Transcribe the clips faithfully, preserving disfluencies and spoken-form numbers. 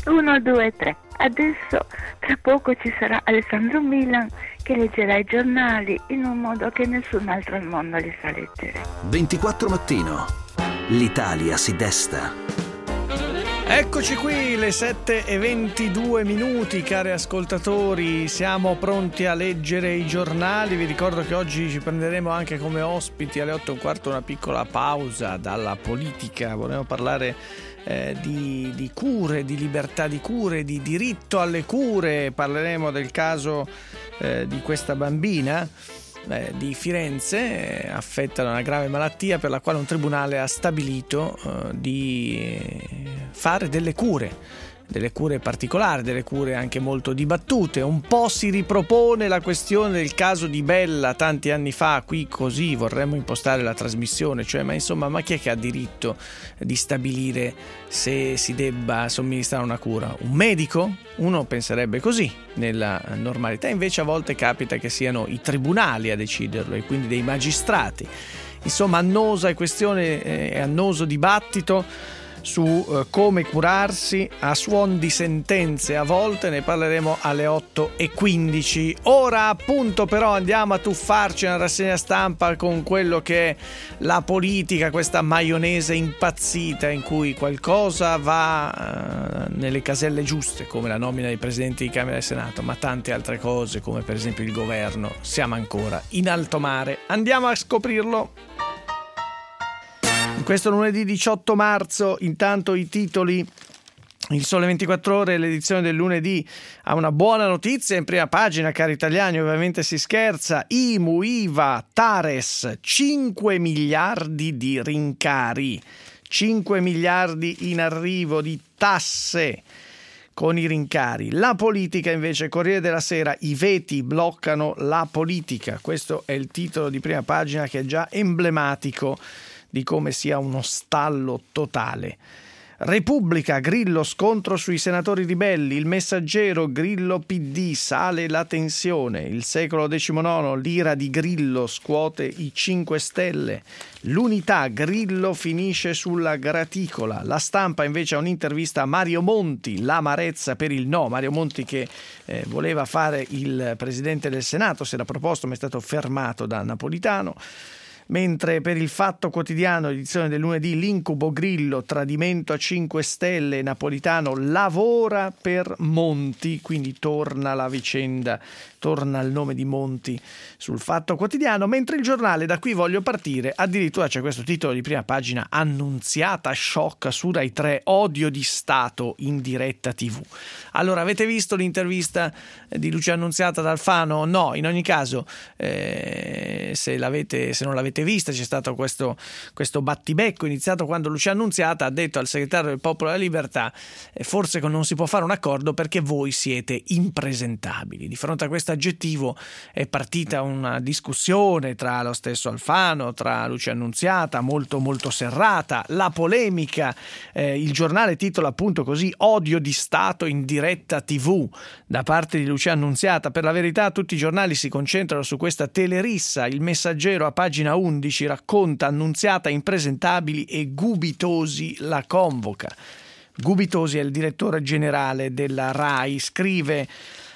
uno, due, tre. Adesso tra poco ci sarà Alessandro Milan che leggerà i giornali in un modo che nessun altro al mondo li sa leggere. ventiquattro mattino. L'Italia si desta. Eccoci qui, le sette e ventidue minuti, cari ascoltatori, siamo pronti a leggere i giornali. Vi ricordo che oggi ci prenderemo anche come ospiti alle otto e un quarto una piccola pausa dalla politica. Vorremmo parlare eh, di, di cure, di libertà di cure, di diritto alle cure. Parleremo del caso eh, di questa bambina Eh, di Firenze, eh, affetta da una grave malattia per la quale un tribunale ha stabilito eh, di fare delle cure, delle cure particolari, delle cure anche molto dibattute. Un po' si ripropone la questione del caso di Bella tanti anni fa, qui così vorremmo impostare la trasmissione, cioè ma insomma ma chi è che ha diritto di stabilire se si debba somministrare una cura? Un medico? Uno penserebbe così nella normalità, invece a volte capita che siano i tribunali a deciderlo e quindi dei magistrati. Insomma, annosa questione e eh, annoso dibattito su eh, come curarsi a suon di sentenze, a volte ne parleremo alle otto e quindici. Ora appunto però andiamo a tuffarci nella rassegna stampa con quello che è la politica, questa maionese impazzita in cui qualcosa va eh, nelle caselle giuste, come la nomina dei presidenti di Camera e Senato, ma tante altre cose come per esempio il governo siamo ancora in alto mare. Andiamo a scoprirlo. Questo lunedì diciotto marzo, intanto i titoli. Il Sole ventiquattro Ore, l'edizione del lunedì, ha una buona notizia in prima pagina, cari italiani, ovviamente si scherza. I M U, I V A, Tares, cinque miliardi di rincari, cinque miliardi in arrivo di tasse con i rincari. La politica invece, Corriere della Sera, i veti bloccano la politica. Questo è il titolo di prima pagina che è già emblematico di come sia uno stallo totale. Repubblica, Grillo, scontro sui senatori ribelli. Il Messaggero, Grillo P D, sale la tensione. Il Secolo diciannove, l'ira di Grillo scuote i cinque Stelle. L'Unità, Grillo finisce sulla graticola. La Stampa invece ha un'intervista a Mario Monti, l'amarezza per il no. Mario Monti che eh, voleva fare il presidente del Senato, si era proposto ma è stato fermato da Napolitano. Mentre per il Fatto Quotidiano, edizione del lunedì, l'incubo Grillo, tradimento a cinque Stelle, Napolitano lavora per Monti, quindi torna la vicenda, torna il nome di Monti sul Fatto Quotidiano, mentre il Giornale, da qui voglio partire, addirittura c'è questo titolo di prima pagina: Annunziata sciocca su Rai tre, odio di Stato in diretta tivù. Allora, avete visto l'intervista di Lucia Annunziata ad Alfano? No, in ogni caso, eh, se l'avete, se non l'avete vista, c'è stato questo, questo battibecco iniziato quando Lucia Annunziata ha detto al segretario del Popolo della Libertà eh, forse non si può fare un accordo perché voi siete impresentabili. Di fronte a questo aggettivo è partita una discussione tra lo stesso Alfano, tra Lucia Annunziata, molto molto serrata, la polemica, eh, il Giornale titola appunto così: odio di Stato in diretta tivù da parte di Lucia Annunziata. Per la verità tutti i giornali si concentrano su questa telerissa. Il Messaggero a pagina undici racconta Annunziata impresentabili e Gubitosi la convoca. Gubitosi è il direttore generale della RAI, scrive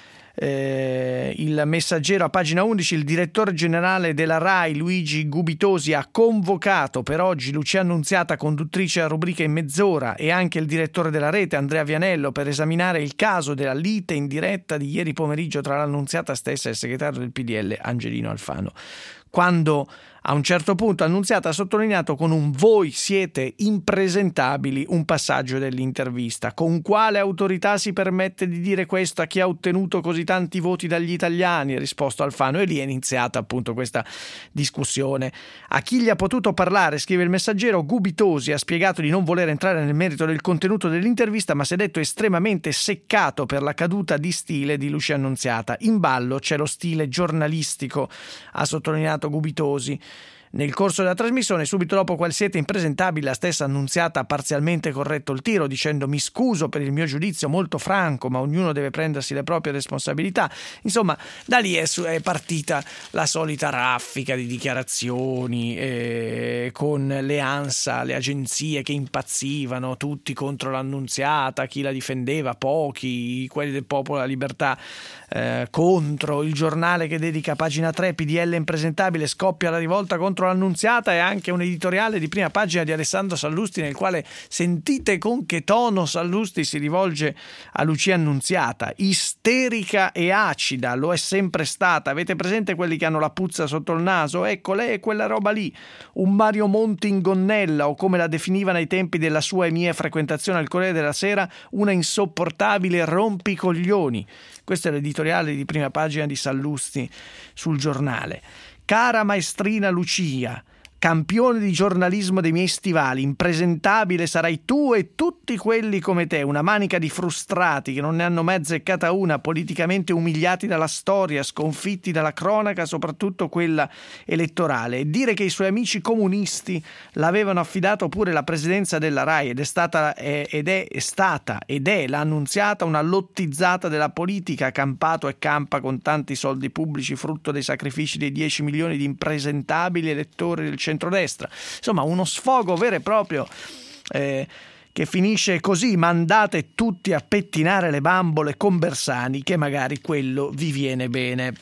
eh, il Messaggero a pagina undici: il direttore generale della RAI Luigi Gubitosi ha convocato per oggi Lucia Annunziata, conduttrice a rubrica in mezz'ora, e anche il direttore della rete Andrea Vianello per esaminare il caso della lite in diretta di ieri pomeriggio tra l'Annunziata stessa e il segretario del P D L Angelino Alfano. Quando a un certo punto Annunziata ha sottolineato con un "voi siete impresentabili" un passaggio dell'intervista. Con quale autorità si permette di dire questo a chi ha ottenuto così tanti voti dagli italiani? Ha risposto Alfano, e lì è iniziata appunto questa discussione. A chi gli ha potuto parlare, scrive il Messaggero, Gubitosi ha spiegato di non voler entrare nel merito del contenuto dell'intervista, ma si è detto estremamente seccato per la caduta di stile di Lucia Annunziata. In ballo c'è lo stile giornalistico, ha sottolineato Gubitosi. nel corso della trasmissione. Subito dopo quel siete impresentabili, la stessa Annunziata ha parzialmente corretto il tiro dicendo: mi scuso per il mio giudizio molto franco, ma ognuno deve prendersi le proprie responsabilità. Insomma, da lì è, è partita la solita raffica di dichiarazioni eh, con le ANSA, le agenzie che impazzivano, tutti contro l'Annunziata, chi la difendeva, pochi, quelli del Popolo della Libertà eh, contro, il giornale che dedica pagina tre, P D L impresentabile, scoppia la rivolta contro l'Annunziata, e anche un editoriale di prima pagina di Alessandro Sallusti nel quale sentite con che tono Sallusti si rivolge a Lucia Annunziata: isterica e acida, lo è sempre stata, avete presente quelli che hanno la puzza sotto il naso? Ecco, lei è quella roba lì, un Mario Monti in gonnella, o come la definivano ai tempi della sua e mia frequentazione al Corriere della Sera, una insopportabile rompicoglioni. Questo è l'editoriale di prima pagina di Sallusti sul giornale. Cara maestrina Lucia, campione di giornalismo dei miei stivali, impresentabile sarai tu e tutti quelli come te, una manica di frustrati che non ne hanno mai azzeccata una, politicamente umiliati dalla storia, sconfitti dalla cronaca, soprattutto quella elettorale. E dire che i suoi amici comunisti l'avevano affidato pure la presidenza della RAI ed è stata ed è, è stata ed è l'Annunziata una lottizzata della politica, ha campato e campa con tanti soldi pubblici, frutto dei sacrifici dei dieci milioni di impresentabili elettori del centrodestra. Insomma, uno sfogo vero e proprio eh, che finisce così: mandate tutti a pettinare le bambole con Bersani, che magari quello vi viene bene.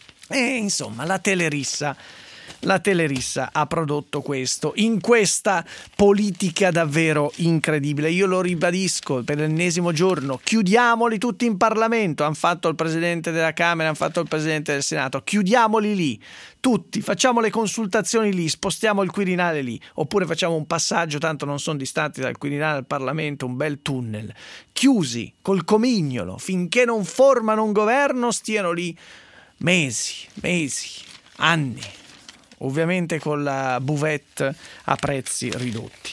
E insomma, la Telerissa La Telerissa ha prodotto questo, in questa politica davvero incredibile. Io lo ribadisco per l'ennesimo giorno: chiudiamoli tutti in Parlamento. Hanno fatto il Presidente della Camera, hanno fatto il Presidente del Senato. Chiudiamoli lì, tutti, facciamo le consultazioni lì, spostiamo il Quirinale lì, oppure facciamo un passaggio, tanto non sono distanti dal Quirinale al Parlamento, un bel tunnel. Chiusi, col comignolo, finché non formano un governo, stiano lì mesi, mesi, anni. Ovviamente con la buvette a prezzi ridotti.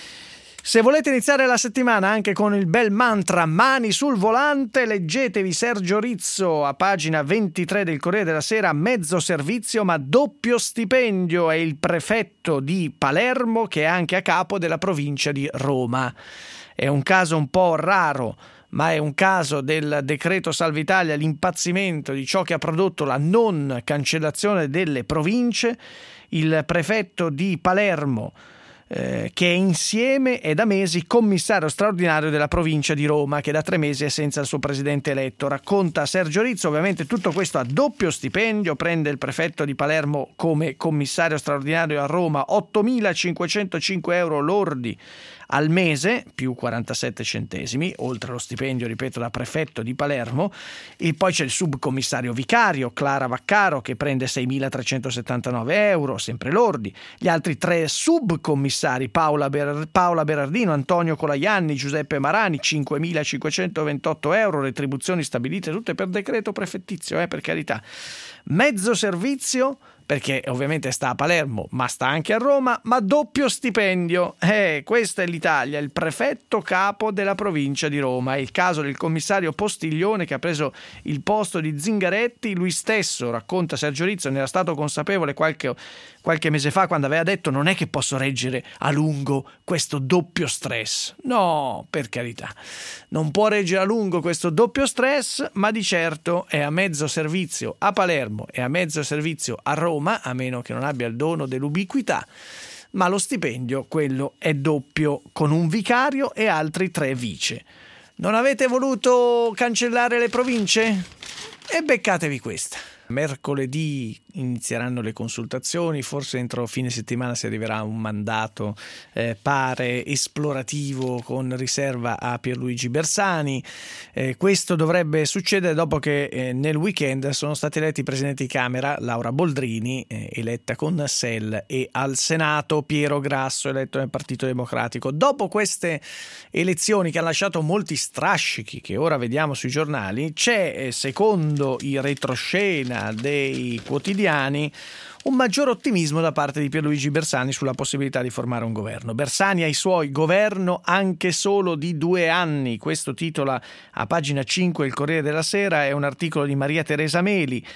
Se volete iniziare la settimana anche con il bel mantra mani sul volante, leggetevi Sergio Rizzo a pagina ventitré del Corriere della Sera: mezzo servizio ma doppio stipendio. È il prefetto di Palermo che è anche a capo della provincia di Roma. È un caso un po' raro, ma è un caso del decreto Salva Italia, l'impazzimento di ciò che ha prodotto la non cancellazione delle province. Il prefetto di Palermo, eh, che è insieme è da mesi commissario straordinario della provincia di Roma, che da tre mesi è senza il suo presidente eletto. Racconta Sergio Rizzo, ovviamente tutto questo a doppio stipendio. Prende il prefetto di Palermo come commissario straordinario a Roma ottomilacinquecentocinque euro lordi al mese, più quarantasette centesimi, oltre allo stipendio, ripeto, da prefetto di Palermo. E poi c'è il subcommissario vicario, Clara Vaccaro, che prende seimilatrecentosettantanove euro, sempre lordi. Gli altri tre subcommissari, Paola, Ber- Paola Berardino, Antonio Colaianni, Giuseppe Marani, cinquemilacinquecentoventotto euro, retribuzioni stabilite tutte per decreto prefettizio, eh, per carità. Mezzo servizio, perché ovviamente sta a Palermo, ma sta anche a Roma, ma doppio stipendio. Eh, questa è l'Italia, il prefetto capo della provincia di Roma. È il caso del commissario Postiglione, che ha preso il posto di Zingaretti. Lui stesso, racconta Sergio Rizzo, ne era stato consapevole qualche, qualche mese fa, quando aveva detto: non è che posso reggere a lungo questo doppio stress. No, per carità, non può reggere a lungo questo doppio stress, ma di certo è a mezzo servizio a Palermo e a mezzo servizio a Roma, a meno che non abbia il dono dell'ubiquità, ma lo stipendio, quello è doppio, con un vicario e altri tre vice. Non avete voluto cancellare le province? E beccatevi questa. Mercoledì inizieranno le consultazioni, forse entro fine settimana si arriverà a un mandato, eh, pare, esplorativo con riserva a Pierluigi Bersani. Eh, questo dovrebbe succedere dopo che eh, nel weekend sono stati eletti presidenti di Camera Laura Boldrini, eh, eletta con S E L, e al Senato Piero Grasso, eletto nel Partito Democratico. Dopo queste elezioni, che hanno lasciato molti strascichi che ora vediamo sui giornali, c'è, eh, secondo i retroscena dei quotidiani, un maggior ottimismo da parte di Pierluigi Bersani sulla possibilità di formare un governo. Bersani ai suoi: governo anche solo di due anni. Questo titola a pagina cinque il Corriere della Sera, è un articolo di Maria Teresa Meli.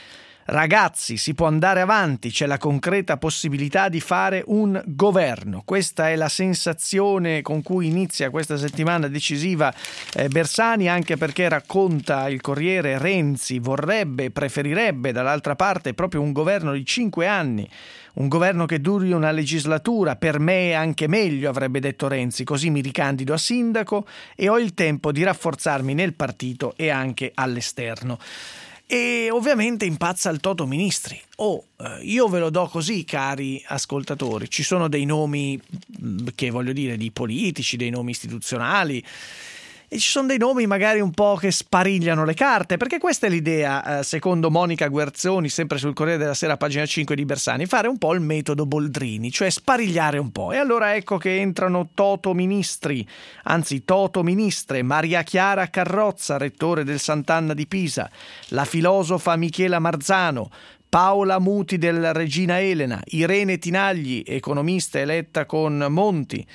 Ragazzi, si può andare avanti, c'è la concreta possibilità di fare un governo. Questa è la sensazione con cui inizia questa settimana decisiva eh, Bersani, anche perché racconta il Corriere, Renzi vorrebbe, preferirebbe dall'altra parte proprio un governo di cinque anni. Un governo che duri una legislatura, per me è anche meglio, avrebbe detto Renzi, così mi ricandido a sindaco e ho il tempo di rafforzarmi nel partito e anche all'esterno. E ovviamente impazza il Toto Ministri. Oh, eh, io ve lo do così, cari ascoltatori, ci sono dei nomi che voglio dire di politici, dei nomi istituzionali, e ci sono dei nomi magari un po' che sparigliano le carte, perché questa è l'idea, eh, secondo Monica Guerzoni, sempre sul Corriere della Sera, pagina cinque di Bersani, fare un po' il metodo Boldrini, cioè sparigliare un po'. E allora ecco che entrano Toto Ministri, anzi Toto Ministre, Maria Chiara Carrozza, rettore del Sant'Anna di Pisa, la filosofa Michela Marzano, Paola Muti della Regina Elena, Irene Tinagli, economista eletta con Monti.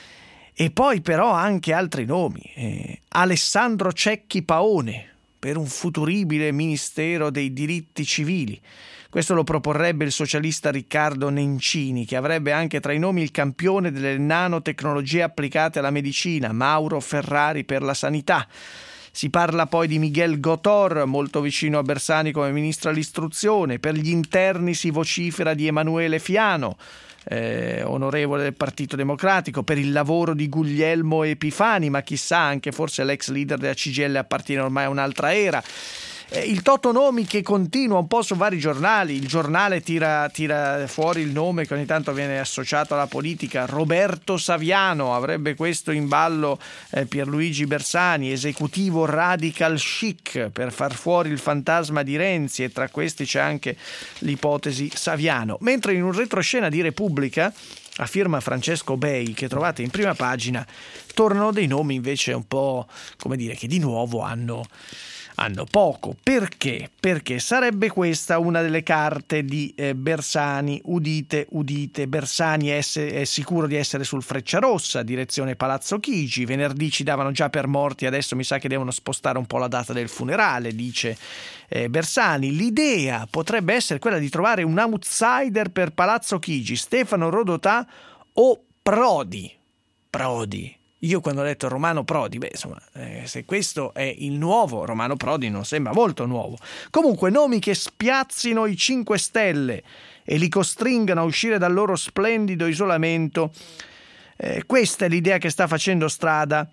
E poi però anche altri nomi, eh, Alessandro Cecchi Paone per un futuribile Ministero dei diritti civili. Questo lo proporrebbe il socialista Riccardo Nencini, che avrebbe anche tra i nomi il campione delle nanotecnologie applicate alla medicina, Mauro Ferrari per la sanità. Si parla poi di Miguel Gotor, molto vicino a Bersani come ministro all'istruzione. Per gli interni si vocifera di Emanuele Fiano, Eh, onorevole del Partito Democratico, per il lavoro di Guglielmo Epifani, ma chissà, anche forse l'ex leader della C G I L appartiene ormai a un'altra era. Eh, il Toto nomi che continua un po' su vari giornali. Il Giornale tira, tira fuori il nome che ogni tanto viene associato alla politica, Roberto Saviano, avrebbe questo in ballo eh, Pierluigi Bersani, esecutivo radical chic per far fuori il fantasma di Renzi, e tra questi c'è anche l'ipotesi Saviano. Mentre in un retroscena di Repubblica, a firma Francesco Bei, che trovate in prima pagina, tornano dei nomi invece un po', come dire, che di nuovo hanno hanno poco. Perché? Perché sarebbe questa una delle carte di eh, Bersani. Udite, udite, Bersani è, è sicuro di essere sul Frecciarossa, direzione Palazzo Chigi. Venerdì ci davano già per morti, adesso mi sa che devono spostare un po' la data del funerale, dice eh, Bersani. L'idea potrebbe essere quella di trovare un outsider per Palazzo Chigi, Stefano Rodotà o Prodi. Prodi. Io quando ho letto Romano Prodi, beh insomma, eh, se questo è il nuovo Romano Prodi non sembra molto nuovo. Comunque nomi che spiazzino i cinque Stelle e li costringano a uscire dal loro splendido isolamento. Eh, questa è l'idea che sta facendo strada,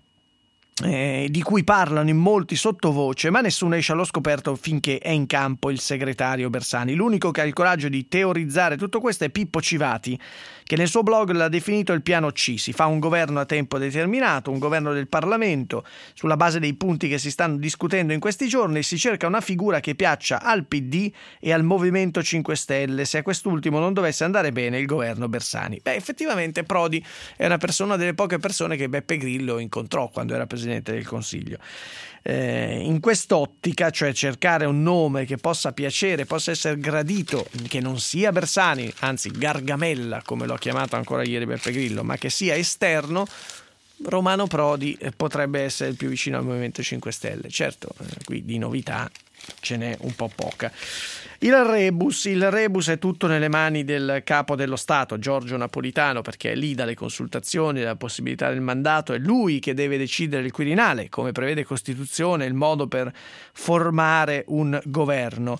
eh, di cui parlano in molti sottovoce, ma nessuno esce allo scoperto finché è in campo il segretario Bersani. L'unico che ha il coraggio di teorizzare tutto questo è Pippo Civati, che nel suo blog l'ha definito il piano C. Si fa un governo a tempo determinato, un governo del Parlamento, sulla base dei punti che si stanno discutendo in questi giorni. Si cerca una figura che piaccia al P D e al Movimento cinque Stelle, se a quest'ultimo non dovesse andare bene il governo Bersani. Beh, effettivamente Prodi è una persona delle poche persone che Beppe Grillo incontrò quando era Presidente del Consiglio. Eh, in quest'ottica, cioè cercare un nome che possa piacere, possa essere gradito, che non sia Bersani, anzi Gargamella come lo ha chiamato ancora ieri Beppe Grillo, ma che sia esterno, Romano Prodi potrebbe essere il più vicino al Movimento cinque Stelle. Certo, eh, qui di novità ce n'è un po' poca. Il rebus, il rebus è tutto nelle mani del capo dello Stato, Giorgio Napolitano, perché è lì dalle consultazioni, la possibilità del mandato, è lui che deve decidere il Quirinale, come prevede Costituzione, il modo per formare un governo.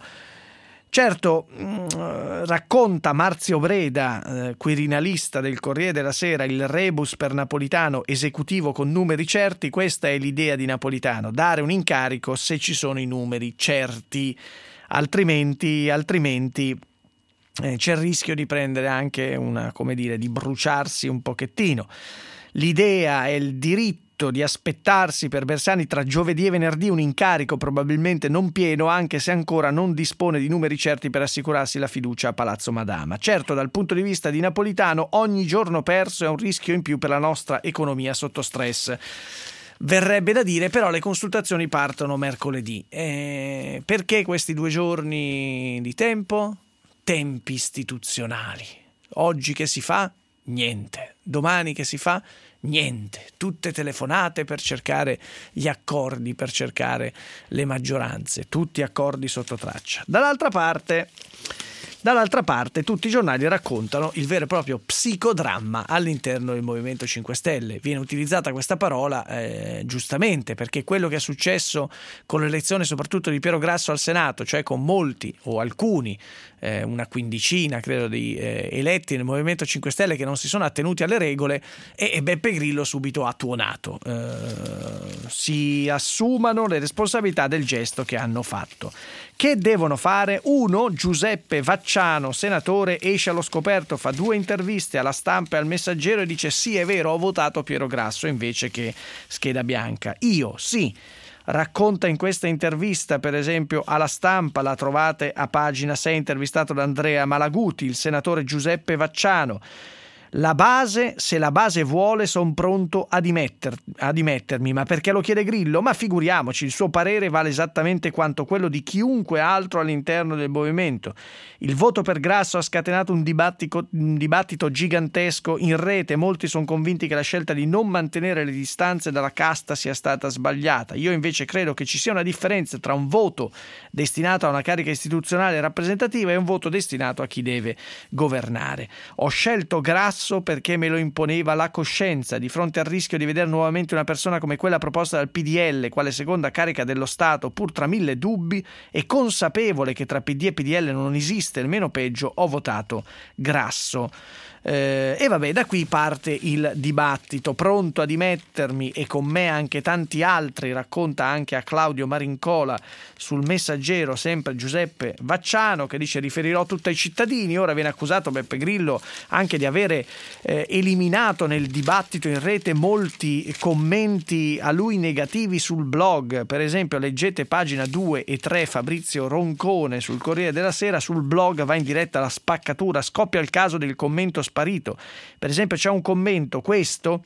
Certo, mh, racconta Marzio Breda, eh, quirinalista del Corriere della Sera, il rebus per Napolitano esecutivo con numeri certi. Questa è l'idea di Napolitano, dare un incarico se ci sono i numeri certi, altrimenti, altrimenti eh, c'è il rischio di prendere anche una, come dire, di bruciarsi un pochettino. L'idea è il diritto di aspettarsi per Bersani tra giovedì e venerdì un incarico probabilmente non pieno, anche se ancora non dispone di numeri certi per assicurarsi la fiducia a Palazzo Madama. Certo, dal punto di vista di Napolitano, ogni giorno perso è un rischio in più per la nostra economia sotto stress. Verrebbe da dire, però le consultazioni partono mercoledì. Eh, perché questi due giorni di tempo? Tempi istituzionali. Oggi che si fa? Niente. Domani che si fa? Niente, tutte telefonate per cercare gli accordi, per cercare le maggioranze, tutti accordi sotto traccia. Dall'altra parte... Dall'altra parte tutti i giornali raccontano il vero e proprio psicodramma all'interno del Movimento cinque Stelle. Viene utilizzata questa parola eh, giustamente, perché quello che è successo con l'elezione soprattutto di Piero Grasso al Senato, cioè con molti o alcuni, eh, una quindicina credo di eh, eletti nel Movimento cinque Stelle che non si sono attenuti alle regole, e, e Beppe Grillo subito ha tuonato. Eh, si assumano le responsabilità del gesto che hanno fatto. Che devono fare? Uno, Giuseppe Vacciano, senatore, esce allo scoperto, fa due interviste alla Stampa e al Messaggero e dice: sì, è vero, ho votato Piero Grasso invece che scheda bianca. Io sì. Racconta in questa intervista, per esempio, alla Stampa, la trovate a pagina sei, intervistato da Andrea Malaguti, il senatore Giuseppe Vacciano. La base, se la base vuole, sono pronto a, dimetter, a dimettermi, ma perché lo chiede Grillo? Ma figuriamoci, il suo parere vale esattamente quanto quello di chiunque altro all'interno del movimento. Il voto per Grasso ha scatenato un dibattito, un dibattito gigantesco in rete. Molti sono convinti che la scelta di non mantenere le distanze dalla casta sia stata sbagliata. Io invece credo che ci sia una differenza tra un voto destinato a una carica istituzionale rappresentativa e un voto destinato a chi deve governare. Ho scelto Grasso perché me lo imponeva la coscienza di fronte al rischio di vedere nuovamente una persona come quella proposta dal P D L quale seconda carica dello Stato, pur tra mille dubbi, e consapevole che tra P D e P D L non esiste il meno peggio, ho votato Grasso. Eh, e vabbè, da qui parte il dibattito. Pronto a dimettermi, e con me anche tanti altri, racconta anche a Claudio Marincola sul Messaggero sempre Giuseppe Vacciano, che dice: riferirò tutto ai cittadini. Ora viene accusato Beppe Grillo anche di avere eh, eliminato nel dibattito in rete molti commenti a lui negativi sul blog. Per esempio, leggete pagina due e tre, Fabrizio Roncone sul Corriere della Sera. Sul blog va in diretta la spaccatura, scoppia il caso del commento sparito. Per esempio c'è un commento, questo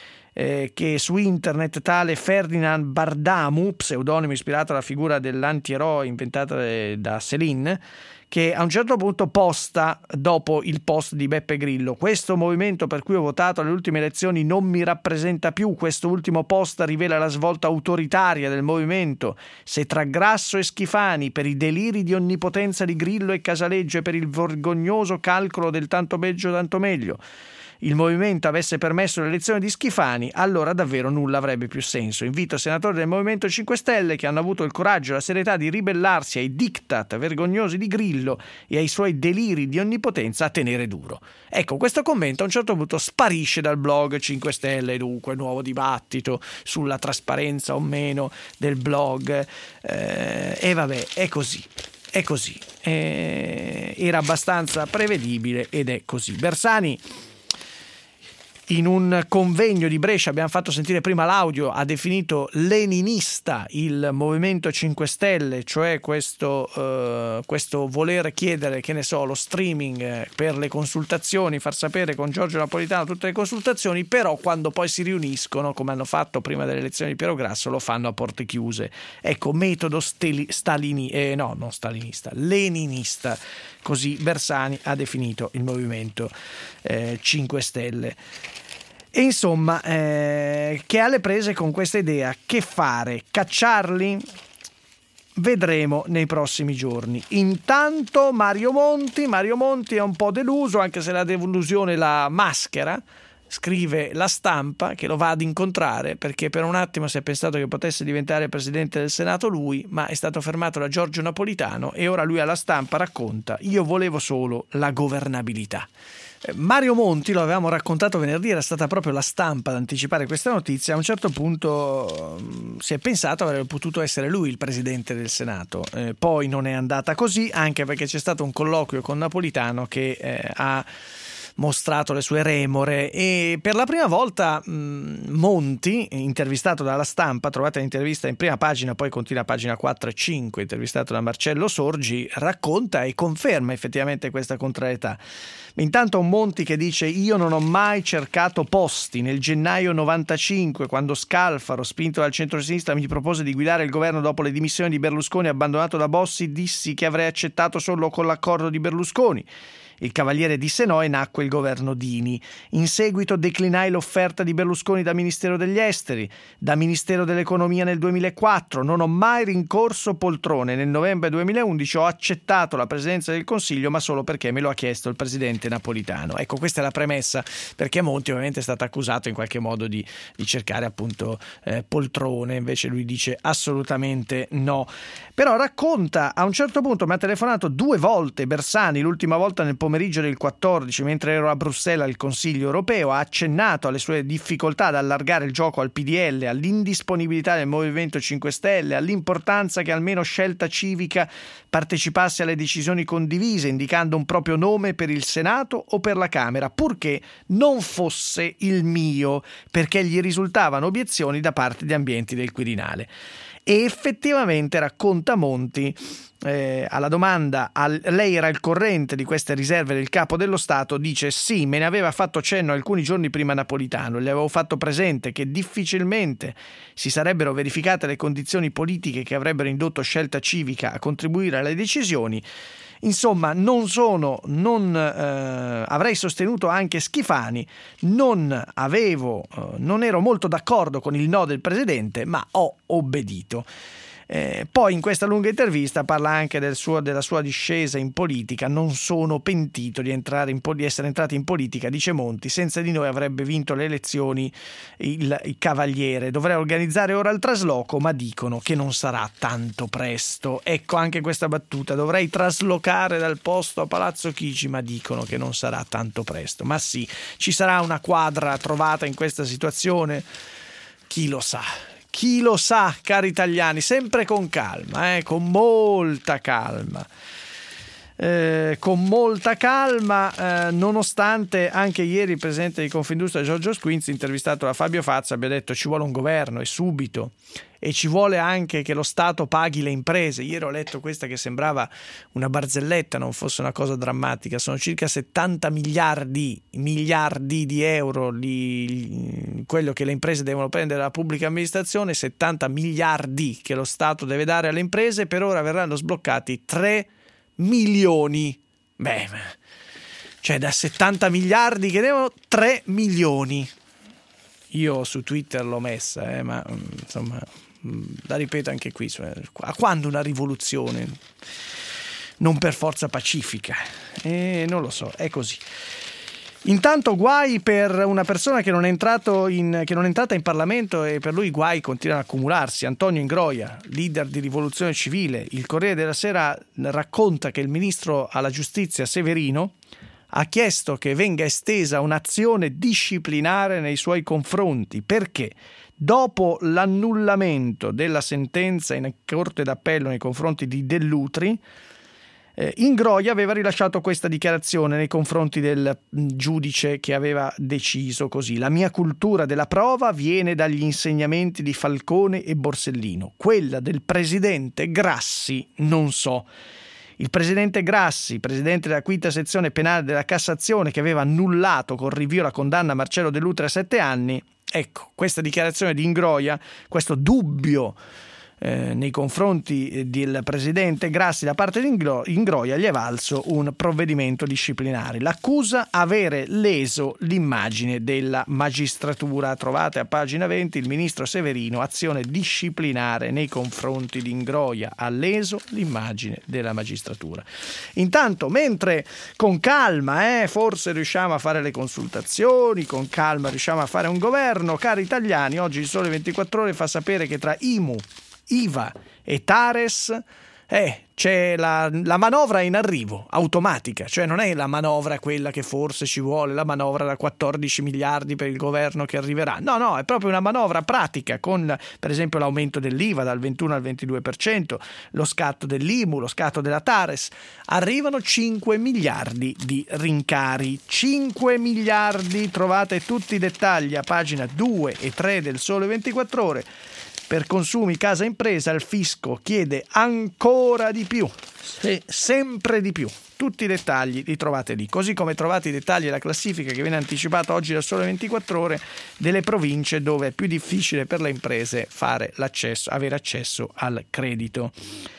eh, che su internet tale Ferdinand Bardamu, pseudonimo ispirato alla figura dell'antieroe inventata da Céline, che a un certo punto posta dopo il post di Beppe Grillo: questo movimento per cui ho votato alle ultime elezioni non mi rappresenta più. Questo ultimo post rivela la svolta autoritaria del movimento. Se tra Grasso e Schifani, per i deliri di onnipotenza di Grillo e Casaleggio e per il vergognoso calcolo del tanto peggio tanto meglio, il movimento avesse permesso l'elezione di Schifani, allora davvero nulla avrebbe più senso. Invito senatori del Movimento cinque Stelle che hanno avuto il coraggio e la serietà di ribellarsi ai diktat vergognosi di Grillo e ai suoi deliri di onnipotenza a tenere duro. Ecco, questo commento a un certo punto sparisce dal blog cinque Stelle, dunque nuovo dibattito sulla trasparenza o meno del blog, eh, e vabbè, è così. È così. Eh, era abbastanza prevedibile ed è così. Bersani, in un convegno di Brescia, abbiamo fatto sentire prima l'audio, ha definito leninista il Movimento cinque Stelle, cioè questo, eh, questo voler chiedere, che ne so, lo streaming per le consultazioni, far sapere con Giorgio Napolitano tutte le consultazioni, però quando poi si riuniscono, come hanno fatto prima delle elezioni di Piero Grasso, lo fanno a porte chiuse. Ecco, metodo steli, stalini, eh, no, non stalinista, leninista. Così Bersani ha definito il Movimento eh, cinque Stelle. E insomma, eh, che ha le prese con questa idea. Che fare? Cacciarli? Vedremo nei prossimi giorni. Intanto Mario Monti, Mario Monti è un po' deluso, anche se la delusione la maschera. Scrive La Stampa che lo va ad incontrare perché per un attimo si è pensato che potesse diventare presidente del Senato lui, ma è stato fermato da Giorgio Napolitano e ora lui alla Stampa racconta: io volevo solo la governabilità. Mario Monti, lo avevamo raccontato venerdì, era stata proprio La Stampa ad anticipare questa notizia. A un certo punto um, si è pensato avrebbe potuto essere lui il presidente del Senato, eh, poi non è andata così, anche perché c'è stato un colloquio con Napolitano che eh, ha mostrato le sue remore e per la prima volta mh, Monti, intervistato dalla Stampa, trovate l'intervista in prima pagina, poi continua a pagina quattro e cinque, intervistato da Marcello Sorgi, racconta e conferma effettivamente questa contrarietà. Intanto un Monti che dice: io non ho mai cercato posti. Nel gennaio novantacinque, quando Scalfaro, spinto dal centro-sinistra, mi propose di guidare il governo dopo le dimissioni di Berlusconi abbandonato da Bossi, dissi che avrei accettato solo con l'accordo di Berlusconi. Il Cavaliere disse no e nacque il governo Dini. In seguito declinai l'offerta di Berlusconi da Ministero degli Esteri, da Ministero dell'Economia nel duemilaquattro. Non ho mai rincorso poltrone. Nel novembre duemilaundici ho accettato la presidenza del Consiglio, ma solo perché me lo ha chiesto il presidente Napolitano. Ecco, questa è la premessa, perché Monti ovviamente è stato accusato in qualche modo di, di cercare appunto eh, poltrone, invece lui dice assolutamente no. Però racconta, a un certo punto mi ha telefonato due volte Bersani, l'ultima volta nel pomeriggio del quattordici, mentre ero a Bruxelles al Consiglio europeo, ha accennato alle sue difficoltà ad allargare il gioco al P D L, all'indisponibilità del Movimento cinque Stelle, all'importanza che almeno Scelta Civica partecipasse alle decisioni condivise, indicando un proprio nome per il Senato o per la Camera, purché non fosse il mio, perché gli risultavano obiezioni da parte di ambienti del Quirinale. E effettivamente, racconta Monti, eh, alla domanda al, lei era al corrente di queste riserve del Capo dello Stato, dice sì, me ne aveva fatto cenno alcuni giorni prima Napolitano, le avevo fatto presente che difficilmente si sarebbero verificate le condizioni politiche che avrebbero indotto Scelta Civica a contribuire alle decisioni. Insomma, non sono, non eh, avrei sostenuto anche Schifani, non avevo, eh, non ero molto d'accordo con il no del presidente, ma ho obbedito. Eh, poi in questa lunga intervista parla anche del suo, della sua discesa in politica. Non sono pentito di, entrare in, di essere entrato in politica, dice Monti, senza di noi avrebbe vinto le elezioni il, il Cavaliere. Dovrei organizzare ora il trasloco, ma dicono che non sarà tanto presto. Ecco anche questa battuta, dovrei traslocare dal posto a Palazzo Chigi, ma dicono che non sarà tanto presto. Ma sì, ci sarà una quadra trovata in questa situazione? Chi lo sa? Chi lo sa, cari italiani, sempre con calma, eh, con molta calma. Eh, con molta calma, eh, nonostante anche ieri il presidente di Confindustria Giorgio Squinzi, intervistato da Fabio Fazio, abbia detto ci vuole un governo e subito, e ci vuole anche che lo Stato paghi le imprese. Ieri ho letto questa che sembrava una barzelletta, non fosse una cosa drammatica. Sono circa settanta miliardi miliardi di euro di quello che le imprese devono prendere dalla pubblica amministrazione, settanta miliardi che lo Stato deve dare alle imprese. Per ora verranno sbloccati tre milioni. Beh, cioè da settanta miliardi che devono, tre milioni. Io su Twitter l'ho messa, eh, ma insomma la ripeto anche qui, cioè, a quando una rivoluzione? Non per forza pacifica, eh, non lo so, è così. Intanto guai per una persona che non è entrato in, che non è entrata in Parlamento, e per lui i guai continuano ad accumularsi. Antonio Ingroia, leader di Rivoluzione Civile. Il Corriere della Sera racconta che il ministro alla giustizia Severino ha chiesto che venga estesa un'azione disciplinare nei suoi confronti, perché dopo l'annullamento della sentenza in Corte d'Appello nei confronti di Dell'Utri, Eh, Ingroia aveva rilasciato questa dichiarazione nei confronti del giudice che aveva deciso così: la mia cultura della prova viene dagli insegnamenti di Falcone e Borsellino, quella del presidente Grassi non so. Il presidente Grassi, presidente della quinta sezione penale della Cassazione, che aveva annullato con rinvio la condanna a Marcello Dell'Utri a sette anni, ecco, questa dichiarazione di Ingroia, questo dubbio Eh, nei confronti del presidente Grassi da parte di Ingro- Ingroia gli è valso un provvedimento disciplinare. L'accusa: avere leso l'immagine della magistratura. Trovate a pagina venti il ministro Severino, azione disciplinare nei confronti di Ingroia, ha leso l'immagine della magistratura. Intanto, mentre con calma eh, forse riusciamo a fare le consultazioni, con calma riusciamo a fare un governo, cari italiani, oggi il Sole ventiquattro Ore fa sapere che tra I M U, I V A e Tares eh, c'è la, la manovra in arrivo, automatica, cioè non è la manovra quella che forse ci vuole, la manovra da quattordici miliardi per il governo che arriverà, no no, è proprio una manovra pratica, con per esempio l'aumento dell'I V A dal ventuno al ventidue per cento, lo scatto dell'I M U, lo scatto della Tares. Arrivano cinque miliardi di rincari, cinque miliardi, trovate tutti i dettagli a pagina due e tre del Sole ventiquattro Ore. Per consumi, casa, impresa, il fisco chiede ancora di più, se, sempre di più. Tutti i dettagli li trovate lì, così come trovate i dettagli della classifica che viene anticipata oggi dal Sole ventiquattro Ore delle province dove è più difficile per le imprese fare l'accesso, avere accesso al credito.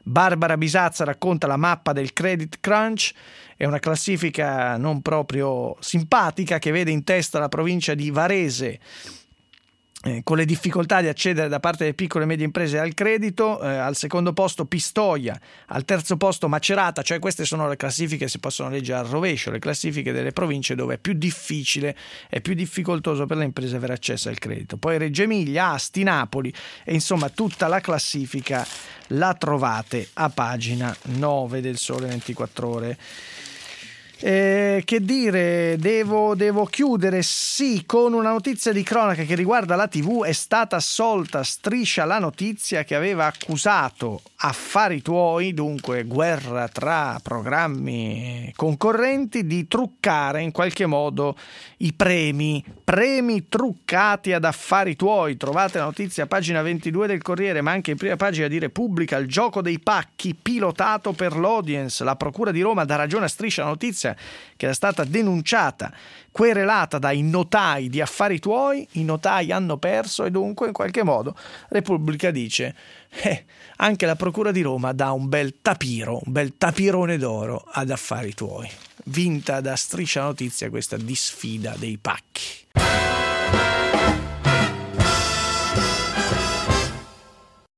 Barbara Bisazza racconta la mappa del credit crunch, è una classifica non proprio simpatica che vede in testa la provincia di Varese, Eh, con le difficoltà di accedere da parte delle piccole e medie imprese al credito, eh, al secondo posto Pistoia, al terzo posto Macerata, cioè queste sono le classifiche, si possono leggere al rovescio, le classifiche delle province dove è più difficile, è più difficoltoso per le imprese avere accesso al credito. Poi Reggio Emilia, Asti, Napoli e insomma tutta la classifica la trovate a pagina nove del Sole ventiquattro Ore. Eh, che dire, devo, devo chiudere sì con una notizia di cronaca che riguarda la tivù. È stata assolta Striscia la Notizia, che aveva accusato Affari Tuoi, dunque guerra tra programmi concorrenti, di truccare in qualche modo i premi premi truccati ad Affari Tuoi. Trovate la notizia a pagina ventidue del Corriere, ma anche in prima pagina di Repubblica. Il gioco dei pacchi pilotato per l'audience. La procura di Roma dà ragione a Striscia la Notizia, che era stata denunciata, querelata dai notai di Affari Tuoi. I notai hanno perso e dunque in qualche modo Repubblica dice eh, anche la procura di Roma dà un bel tapiro, un bel tapirone d'oro ad Affari Tuoi. Vinta da Striscia la Notizia questa disfida dei pacchi.